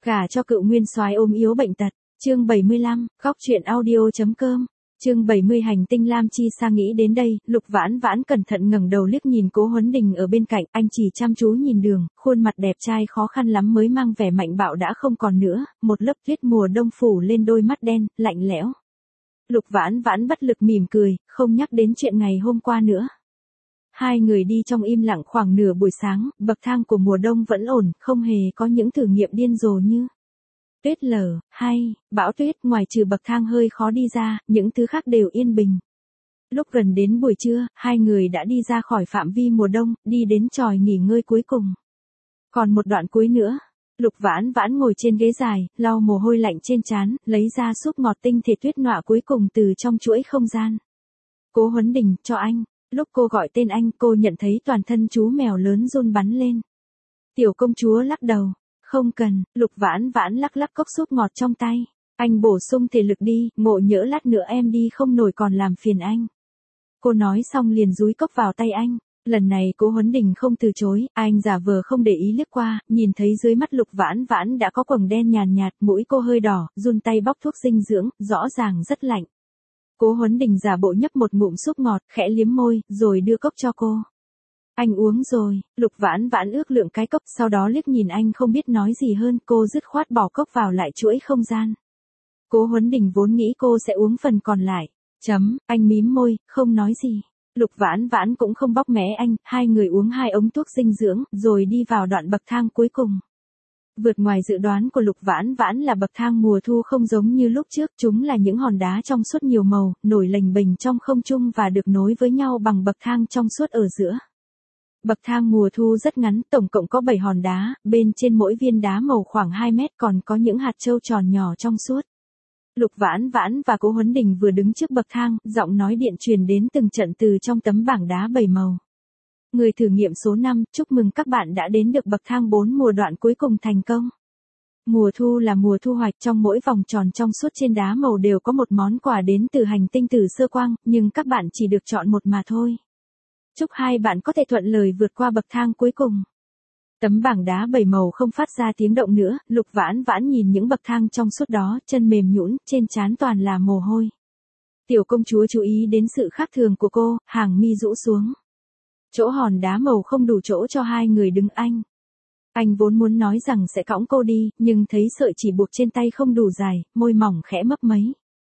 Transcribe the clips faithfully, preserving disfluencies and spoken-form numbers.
Gả cho cựu nguyên soái ôm yếu bệnh tật. Chương bảy mươi lăm, góc truyện audio.com. Chương bảy mươi hành tinh Lam Chi Sa nghĩ đến đây, Lục Vãn Vãn cẩn thận ngẩng đầu liếc nhìn Cố Huấn Đình ở bên cạnh, anh chỉ chăm chú nhìn đường, khuôn mặt đẹp trai khó khăn lắm mới mang vẻ mạnh bạo đã không còn nữa, một lớp tuyết mùa đông phủ lên đôi mắt đen, lạnh lẽo. Lục Vãn Vãn bất lực mỉm cười, không nhắc đến chuyện ngày hôm qua nữa. Hai người đi trong im lặng khoảng nửa buổi sáng, bậc thang của mùa đông vẫn ổn, không hề có những thử nghiệm điên rồ như tuyết lở, hay bão tuyết, ngoài trừ bậc thang hơi khó đi ra, những thứ khác đều yên bình. Lúc gần đến buổi trưa, hai người đã đi ra khỏi phạm vi mùa đông, đi đến chòi nghỉ ngơi cuối cùng. Còn một đoạn cuối nữa, Lục Vãn Vãn ngồi trên ghế dài, lau mồ hôi lạnh trên trán, lấy ra súp ngọt tinh thể tuyết nọa cuối cùng từ trong chuỗi không gian. Cố Huấn Đình, cho anh. Lúc cô gọi tên anh, cô nhận thấy toàn thân chú mèo lớn run bắn lên. Tiểu công chúa lắc đầu. Không cần, Lục Vãn Vãn lắc lắc cốc súp ngọt trong tay. Anh bổ sung thể lực đi, ngộ nhỡ lát nữa em đi không nổi còn làm phiền anh. Cô nói xong liền dúi cốc vào tay anh. Lần này Cố Huấn Đình không từ chối, anh giả vờ không để ý liếc qua, nhìn thấy dưới mắt Lục Vãn Vãn đã có quầng đen nhàn nhạt, mũi cô hơi đỏ, run tay bóc thuốc dinh dưỡng, rõ ràng rất lạnh. Cố Huấn Đình giả bộ nhấp một ngụm súp ngọt, khẽ liếm môi, rồi đưa cốc cho cô. Anh uống rồi. Lục Vãn Vãn ước lượng cái cốc, sau đó liếc nhìn anh không biết nói gì hơn, cô dứt khoát bỏ cốc vào lại chuỗi không gian. Cố Huấn Đình vốn nghĩ cô sẽ uống phần còn lại. Chấm, anh mím môi, không nói gì. Lục Vãn Vãn cũng không bóc mé anh, hai người uống hai ống thuốc dinh dưỡng, rồi đi vào đoạn bậc thang cuối cùng. Vượt ngoài dự đoán của Lục Vãn Vãn là bậc thang mùa thu không giống như lúc trước, chúng là những hòn đá trong suốt nhiều màu, nổi lềnh bềnh trong không trung và được nối với nhau bằng bậc thang trong suốt ở giữa. Bậc thang mùa thu rất ngắn, tổng cộng có bảy hòn đá, bên trên mỗi viên đá màu khoảng hai mét còn có những hạt châu tròn nhỏ trong suốt. Lục Vãn Vãn và Cố Huấn Đình vừa đứng trước bậc thang, giọng nói điện truyền đến từng trận từ trong tấm bảng đá bảy màu. Người thử nghiệm số năm, chúc mừng các bạn đã đến được bậc thang bốn mùa đoạn cuối cùng thành công. Mùa thu là mùa thu hoạch, trong mỗi vòng tròn trong suốt trên đá màu đều có một món quà đến từ hành tinh Tử Sơ Quang, nhưng các bạn chỉ được chọn một mà thôi. Chúc hai bạn có thể thuận lời vượt qua bậc thang cuối cùng. Tấm bảng đá bảy màu không phát ra tiếng động nữa, Lục Vãn Vãn nhìn những bậc thang trong suốt đó, chân mềm nhũn, trên trán toàn là mồ hôi. Tiểu công chúa chú ý đến sự khác thường của cô, hàng mi rũ xuống. Chỗ hòn đá màu không đủ chỗ cho hai người đứng anh. Anh vốn muốn nói rằng sẽ cõng cô đi, nhưng thấy sợi chỉ buộc trên tay không đủ dài, môi mỏng khẽ mấp máy.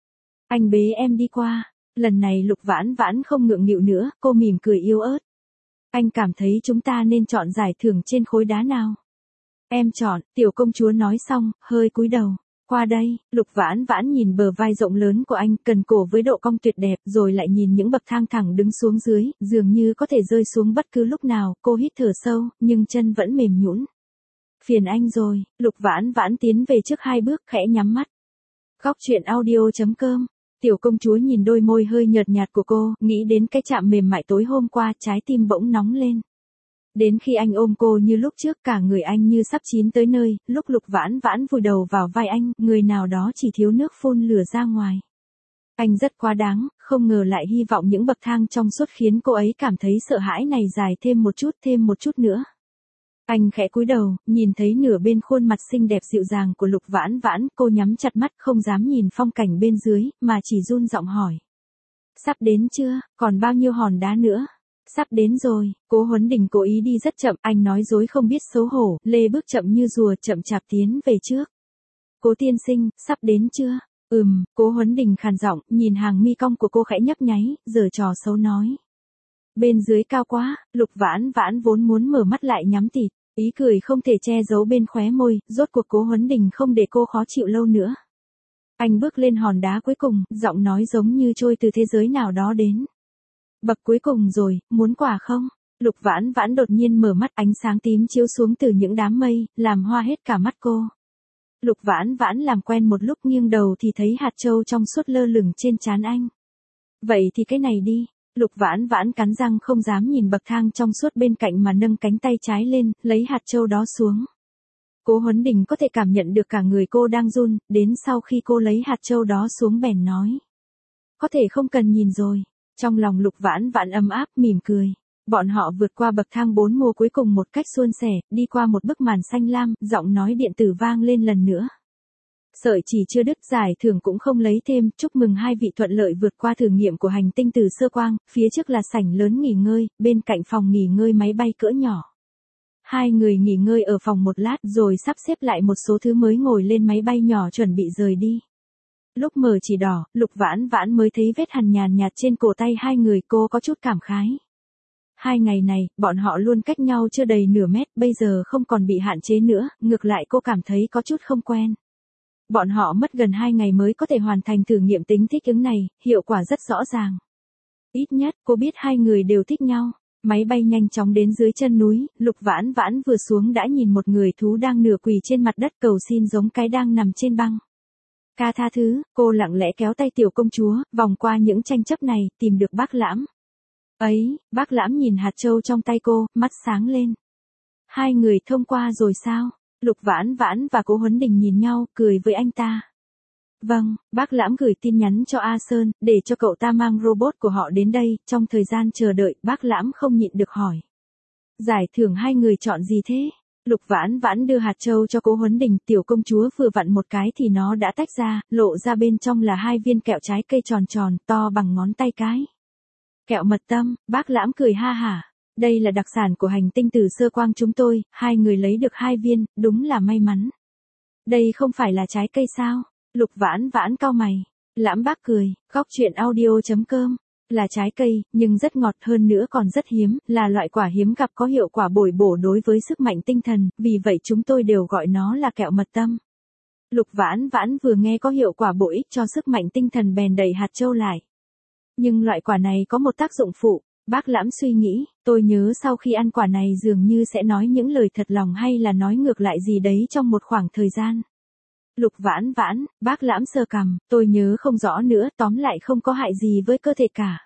Anh bế em đi qua. Lần này Lục Vãn Vãn không ngượng nghịu nữa, cô mỉm cười yếu ớt. Anh cảm thấy chúng ta nên chọn giải thưởng trên khối đá nào? Em chọn, tiểu công chúa nói xong, hơi cúi đầu. Qua đây, Lục Vãn Vãn nhìn bờ vai rộng lớn của anh, cần cổ với độ cong tuyệt đẹp, rồi lại nhìn những bậc thang thẳng đứng xuống dưới, dường như có thể rơi xuống bất cứ lúc nào, cô hít thở sâu, nhưng chân vẫn mềm nhũn. Phiền anh rồi, Lục Vãn Vãn tiến về trước hai bước, khẽ nhắm mắt. Góc truyện audio.com. Tiểu công chúa nhìn đôi môi hơi nhợt nhạt của cô, nghĩ đến cái chạm mềm mại tối hôm qua, trái tim bỗng nóng lên. Đến khi anh ôm cô như lúc trước, cả người anh như sắp chín tới nơi, lúc Lục Vãn Vãn vùi đầu vào vai anh, người nào đó chỉ thiếu nước phun lửa ra ngoài. Anh rất quá đáng, không ngờ lại hy vọng những bậc thang trong suốt khiến cô ấy cảm thấy sợ hãi này dài thêm một chút thêm một chút nữa. Anh khẽ cúi đầu, nhìn thấy nửa bên khuôn mặt xinh đẹp dịu dàng của Lục Vãn Vãn, cô nhắm chặt mắt không dám nhìn phong cảnh bên dưới, mà chỉ run giọng hỏi. Sắp đến chưa, còn bao nhiêu hòn đá nữa? Sắp đến rồi, Cố Huấn Đình cố ý đi rất chậm, anh nói dối không biết xấu hổ, lê bước chậm như rùa chậm chạp tiến về trước. Cố tiên sinh, sắp đến chưa? Ừm, Cố Huấn Đình khàn giọng, nhìn hàng mi cong của cô khẽ nhấp nháy, giở trò xấu nói. Bên dưới cao quá, Lục Vãn Vãn vốn muốn mở mắt lại nhắm tịt, ý cười không thể che giấu bên khóe môi, rốt cuộc Cố Huấn Đình không để cô khó chịu lâu nữa. Anh bước lên hòn đá cuối cùng, giọng nói giống như trôi từ thế giới nào đó đến. Bậc cuối cùng rồi, muốn quả không? Lục Vãn Vãn đột nhiên mở mắt, ánh sáng tím chiếu xuống từ những đám mây, làm hoa hết cả mắt cô. Lục Vãn Vãn làm quen một lúc nghiêng đầu thì thấy hạt châu trong suốt lơ lửng trên trán anh. Vậy thì cái này đi. Lục Vãn Vãn cắn răng không dám nhìn bậc thang trong suốt bên cạnh mà nâng cánh tay trái lên, lấy hạt châu đó xuống. Cố Huấn Đình có thể cảm nhận được cả người cô đang run, đến sau khi cô lấy hạt châu đó xuống bèn nói. Có thể không cần nhìn rồi. Trong lòng Lục Vãn Vãn ấm áp, mỉm cười. Bọn họ vượt qua bậc thang bốn mùa cuối cùng một cách suôn sẻ, đi qua một bức màn xanh lam, giọng nói điện tử vang lên lần nữa. Sợi chỉ chưa đứt, giải thưởng cũng không lấy thêm, chúc mừng hai vị thuận lợi vượt qua thử nghiệm của hành tinh từ sơ quang, phía trước là sảnh lớn nghỉ ngơi, bên cạnh phòng nghỉ ngơi máy bay cỡ nhỏ. Hai người nghỉ ngơi ở phòng một lát rồi sắp xếp lại một số thứ mới ngồi lên máy bay nhỏ chuẩn bị rời đi. Lúc mờ chỉ đỏ, Lục Vãn Vãn mới thấy vết hằn nhàn nhạt trên cổ tay hai người, cô có chút cảm khái. Hai ngày này, bọn họ luôn cách nhau chưa đầy nửa mét, bây giờ không còn bị hạn chế nữa, ngược lại cô cảm thấy có chút không quen. Bọn họ mất gần hai ngày mới có thể hoàn thành thử nghiệm tính thích ứng này, hiệu quả rất rõ ràng. Ít nhất, cô biết hai người đều thích nhau. Máy bay nhanh chóng đến dưới chân núi, Lục Vãn Vãn vừa xuống đã nhìn một người thú đang nửa quỳ trên mặt đất cầu xin giống cái đang nằm trên băng. Ca tha thứ, cô lặng lẽ kéo tay tiểu công chúa, vòng qua những tranh chấp này, tìm được bác Lãm. Ấy, bác Lãm nhìn hạt châu trong tay cô, mắt sáng lên. Hai người thông qua rồi sao? Lục Vãn Vãn và Cố Huấn Đình nhìn nhau, cười với anh ta. Vâng, bác Lãm gửi tin nhắn cho A Sơn, để cho cậu ta mang robot của họ đến đây, trong thời gian chờ đợi, bác Lãm không nhịn được hỏi. Giải thưởng hai người chọn gì thế? Lục Vãn Vãn đưa hạt châu cho Cố Huấn Đình, tiểu công chúa vừa vặn một cái thì nó đã tách ra, lộ ra bên trong là hai viên kẹo trái cây tròn tròn, to bằng ngón tay cái. Kẹo mật tâm, bác Lãm cười ha hả. Đây là đặc sản của hành tinh từ sơ quang chúng tôi, hai người lấy được hai viên, đúng là may mắn. Đây không phải là trái cây sao? Lục Vãn Vãn cau mày. Lãm bác cười, góc truyện audio chấm com. Là trái cây, nhưng rất ngọt, hơn nữa còn rất hiếm, là loại quả hiếm gặp có hiệu quả bồi bổ đối với sức mạnh tinh thần, vì vậy chúng tôi đều gọi nó là kẹo mật tâm. Lục Vãn Vãn vừa nghe có hiệu quả bổ ích cho sức mạnh tinh thần bèn đẩy hạt châu lại. Nhưng loại quả này có một tác dụng phụ. Bác Lãm suy nghĩ, tôi nhớ sau khi ăn quả này dường như sẽ nói những lời thật lòng hay là nói ngược lại gì đấy trong một khoảng thời gian. Lục Vãn Vãn, bác Lãm sờ cằm, tôi nhớ không rõ nữa, tóm lại không có hại gì với cơ thể cả.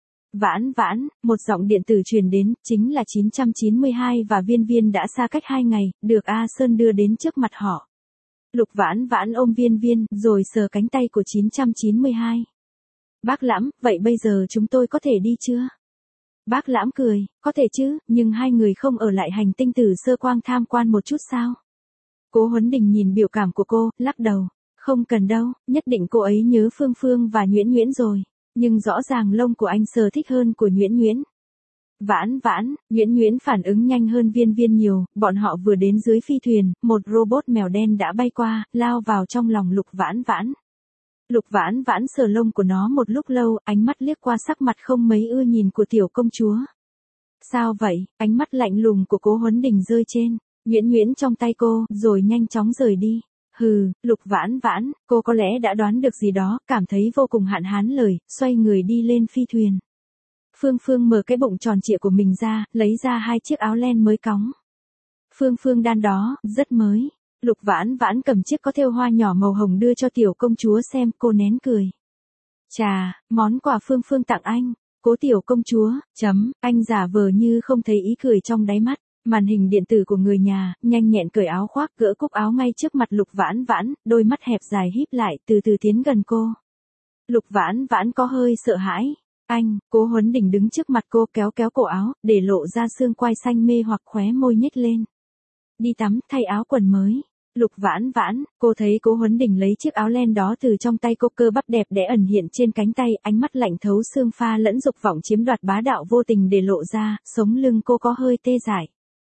Vãn Vãn, một giọng điện tử truyền đến, chính là chín trăm chín mươi hai và Viên Viên đã xa cách hai ngày, được A Sơn đưa đến trước mặt họ. Lục Vãn Vãn ôm Viên Viên, rồi sờ cánh tay của chín trăm chín mươi hai. Bác Lãm, vậy bây giờ chúng tôi có thể đi chưa? Bác Lãm cười, có thể chứ, nhưng hai người không ở lại hành tinh từ sơ quang tham quan một chút sao? Cố Huấn Đình nhìn biểu cảm của cô, lắc đầu. Không cần đâu, nhất định cô ấy nhớ Phương Phương và Nhuyễn Nhuyễn rồi. Nhưng rõ ràng lông của anh sờ thích hơn của Nhuyễn Nhuyễn. Vãn Vãn, Nhuyễn Nhuyễn phản ứng nhanh hơn Viên Viên nhiều, bọn họ vừa đến dưới phi thuyền, một robot mèo đen đã bay qua, lao vào trong lòng Lục Vãn Vãn. Lục Vãn Vãn sờ lông của nó một lúc lâu, ánh mắt liếc qua sắc mặt không mấy ưa nhìn của tiểu công chúa. Sao vậy? Ánh mắt lạnh lùng của Cố Huấn Đình rơi trên Nhuyễn Nhuyễn trong tay cô, rồi nhanh chóng rời đi. Hừ, Lục Vãn Vãn, cô có lẽ đã đoán được gì đó, cảm thấy vô cùng hạn hán lời, xoay người đi lên phi thuyền. Phương Phương mở cái bụng tròn trịa của mình ra, lấy ra hai chiếc áo len mới cóng. Phương Phương đan đó, rất mới. Lục Vãn Vãn cầm chiếc có thêu hoa nhỏ màu hồng đưa cho tiểu công chúa xem, cô nén cười. Chà, món quà Phương Phương tặng anh. Cố tiểu công chúa, chấm, anh giả vờ như không thấy ý cười trong đáy mắt. Màn hình điện tử của người nhà, nhanh nhẹn cởi áo khoác, gỡ cúc áo ngay trước mặt Lục Vãn Vãn, đôi mắt hẹp dài híp lại, từ từ tiến gần cô. Lục Vãn Vãn có hơi sợ hãi. Anh, Cố Huấn Đình đứng trước mặt cô, kéo kéo cổ áo, để lộ ra xương quai xanh mê hoặc, khóe môi nhếch lên. Đi tắm, thay áo quần mới. Lục Vãn Vãn, cô thấy Cố Huấn Đình lấy chiếc áo len đó từ trong tay cô, cơ bắp đẹp đẽ ẩn hiện trên cánh tay, ánh mắt lạnh thấu xương pha lẫn dục vọng chiếm đoạt bá đạo vô tình để lộ ra, sống lưng cô có hơi tê dại.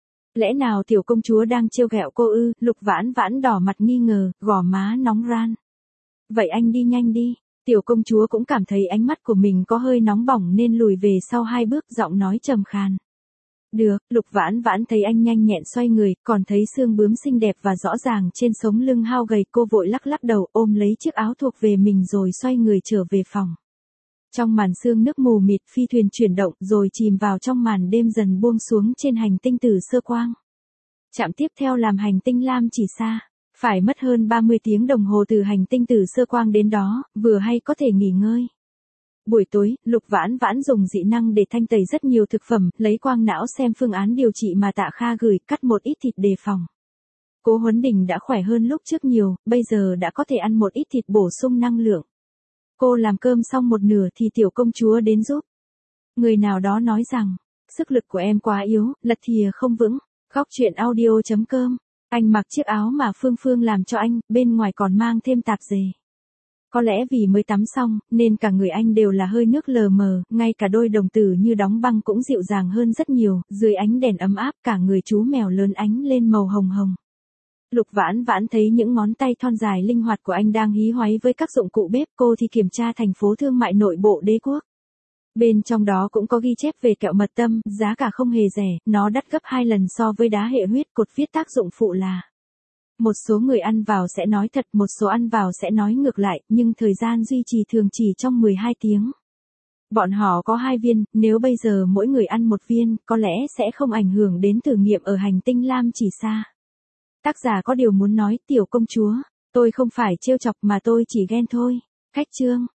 Lẽ nào tiểu công chúa đang trêu ghẹo cô ư? Lục Vãn Vãn đỏ mặt nghi ngờ, gò má nóng ran. Vậy anh đi nhanh đi. Tiểu công chúa cũng cảm thấy ánh mắt của mình có hơi nóng bỏng nên lùi về sau hai bước, giọng nói trầm khàn. Được, Lục Vãn Vãn thấy anh nhanh nhẹn xoay người, còn thấy xương bướm xinh đẹp và rõ ràng trên sống lưng hao gầy, cô vội lắc lắc đầu, ôm lấy chiếc áo thuộc về mình rồi xoay người trở về phòng. Trong màn sương nước mù mịt, phi thuyền chuyển động rồi chìm vào trong màn đêm dần buông xuống trên hành tinh từ sơ quang. Trạm tiếp theo làm hành tinh Lam Chỉ Sa. Phải mất hơn ba mươi tiếng đồng hồ từ hành tinh từ sơ quang đến đó, vừa hay có thể nghỉ ngơi. Buổi tối, Lục Vãn Vãn dùng dị năng để thanh tẩy rất nhiều thực phẩm, lấy quang não xem phương án điều trị mà Tạ Kha gửi, cắt một ít thịt đề phòng. Cố Huấn Đình đã khỏe hơn lúc trước nhiều, bây giờ đã có thể ăn một ít thịt bổ sung năng lượng. Cô làm cơm xong một nửa thì tiểu công chúa đến giúp. Người nào đó nói rằng, sức lực của em quá yếu, lật thìa không vững. Góc chuyện audio chấm com. Anh mặc chiếc áo mà Phương Phương làm cho anh, bên ngoài còn mang thêm tạp dề. Có lẽ vì mới tắm xong, nên cả người anh đều là hơi nước lờ mờ, ngay cả đôi đồng tử như đóng băng cũng dịu dàng hơn rất nhiều, dưới ánh đèn ấm áp cả người chú mèo lớn ánh lên màu hồng hồng. Lục Vãn Vãn thấy những ngón tay thon dài linh hoạt của anh đang hí hoáy với các dụng cụ bếp, cô thì kiểm tra thành phố thương mại nội bộ Đế Quốc. Bên trong đó cũng có ghi chép về kẹo mật tâm, giá cả không hề rẻ, nó đắt gấp hai lần so với đá hệ huyết, cột viết tác dụng phụ là: một số người ăn vào sẽ nói thật, một số ăn vào sẽ nói ngược lại, nhưng thời gian duy trì thường chỉ trong mười hai tiếng. Bọn họ có hai viên, nếu bây giờ mỗi người ăn một viên, có lẽ sẽ không ảnh hưởng đến thử nghiệm ở hành tinh Lam Chỉ Sa. Tác giả có điều muốn nói, tiểu công chúa, tôi không phải trêu chọc mà tôi chỉ ghen thôi. Khách chương.